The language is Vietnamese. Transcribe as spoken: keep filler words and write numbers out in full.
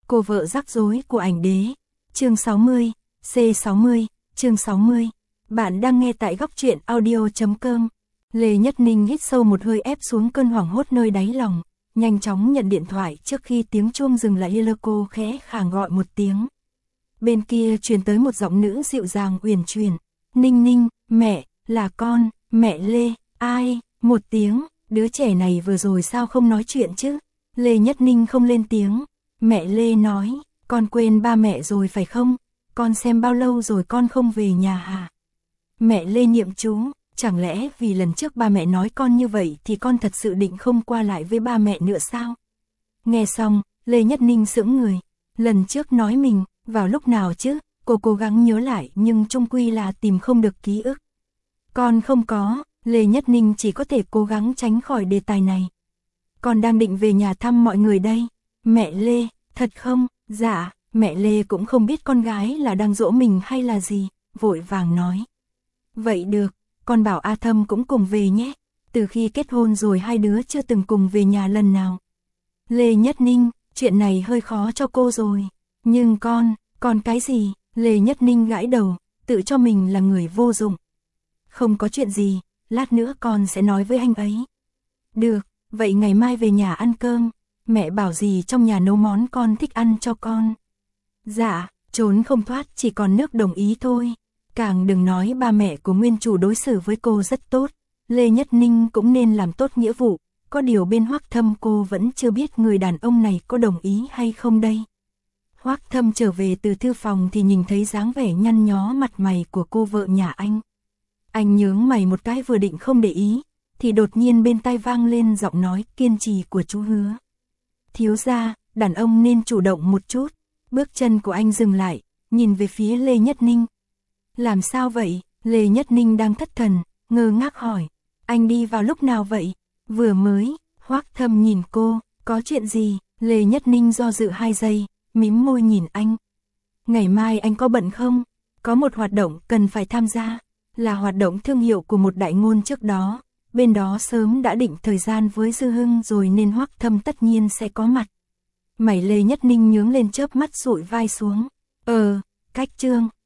Cô vợ rắc rối của ảnh đế. Chương sáu mươi, C sáu mươi, chương sáu mươi. Bạn đang nghe tại góc truyện audio chấm com. Lê Nhất Ninh hít sâu một hơi ép xuống cơn hoảng hốt nơi đáy lòng, nhanh chóng nhận điện thoại trước khi tiếng chuông dừng lại. Lê cô khẽ khàng gọi một tiếng. Bên kia truyền tới một giọng nữ dịu dàng uyển chuyển. Ninh Ninh, mẹ, là con, mẹ Lê, ai, một tiếng, đứa trẻ này vừa rồi sao không nói chuyện chứ? Lê Nhất Ninh không lên tiếng. Mẹ Lê nói, con quên ba mẹ rồi phải không? Con xem bao lâu rồi con không về nhà hả? Mẹ Lê niệm chú, chẳng lẽ vì lần trước ba mẹ nói con như vậy thì con thật sự định không qua lại với ba mẹ nữa sao? Nghe xong, Lê Nhất Ninh sững người. Lần trước nói mình, vào lúc nào chứ? Cô cố gắng nhớ lại nhưng chung quy là tìm không được ký ức. Con không có, Lê Nhất Ninh chỉ có thể cố gắng tránh khỏi đề tài này. Con đang định về nhà thăm mọi người đây. Mẹ Lê, thật không? Dạ, mẹ Lê cũng không biết con gái là đang dỗ mình hay là gì, vội vàng nói. Vậy được, con bảo A Thâm cũng cùng về nhé. Từ khi kết hôn rồi hai đứa chưa từng cùng về nhà lần nào. Lê Nhất Ninh, chuyện này hơi khó cho cô rồi. Nhưng con, con cái gì? Lê Nhất Ninh gãi đầu, tự cho mình là người vô dụng. Không có chuyện gì, lát nữa con sẽ nói với anh ấy. Được, vậy ngày mai về nhà ăn cơm. Mẹ bảo gì trong nhà nấu món con thích ăn cho con. Dạ, trốn không thoát chỉ còn nước đồng ý thôi. Càng đừng nói ba mẹ của nguyên chủ đối xử với cô rất tốt. Lê Nhất Ninh cũng nên làm tốt nghĩa vụ. Có điều bên Hoắc Thâm cô vẫn chưa biết người đàn ông này có đồng ý hay không đây. Hoắc Thâm trở về từ thư phòng thì nhìn thấy dáng vẻ nhăn nhó mặt mày của cô vợ nhà anh. Anh nhướng mày một cái vừa định không để ý, thì đột nhiên bên tai vang lên giọng nói kiên trì của chú Hứa. Thiếu gia, đàn ông nên chủ động một chút. Bước chân của anh dừng lại, nhìn về phía Lê Nhất Ninh. Làm sao vậy? Lê Nhất Ninh đang thất thần, ngơ ngác hỏi. Anh đi vào lúc nào vậy? Vừa mới. Hoắc Thâm nhìn cô, có chuyện gì? Lê Nhất Ninh do dự hai giây, mím môi nhìn anh. Ngày mai anh có bận không? Có một hoạt động cần phải tham gia, là hoạt động thương hiệu của một đại ngôn trước đó. Bên đó sớm đã định thời gian với Dư Hưng rồi nên Hoắc Thâm tất nhiên sẽ có mặt. Mày Lê Nhất Ninh nhướng lên chớp mắt dụi vai xuống. Ờ, cách trương,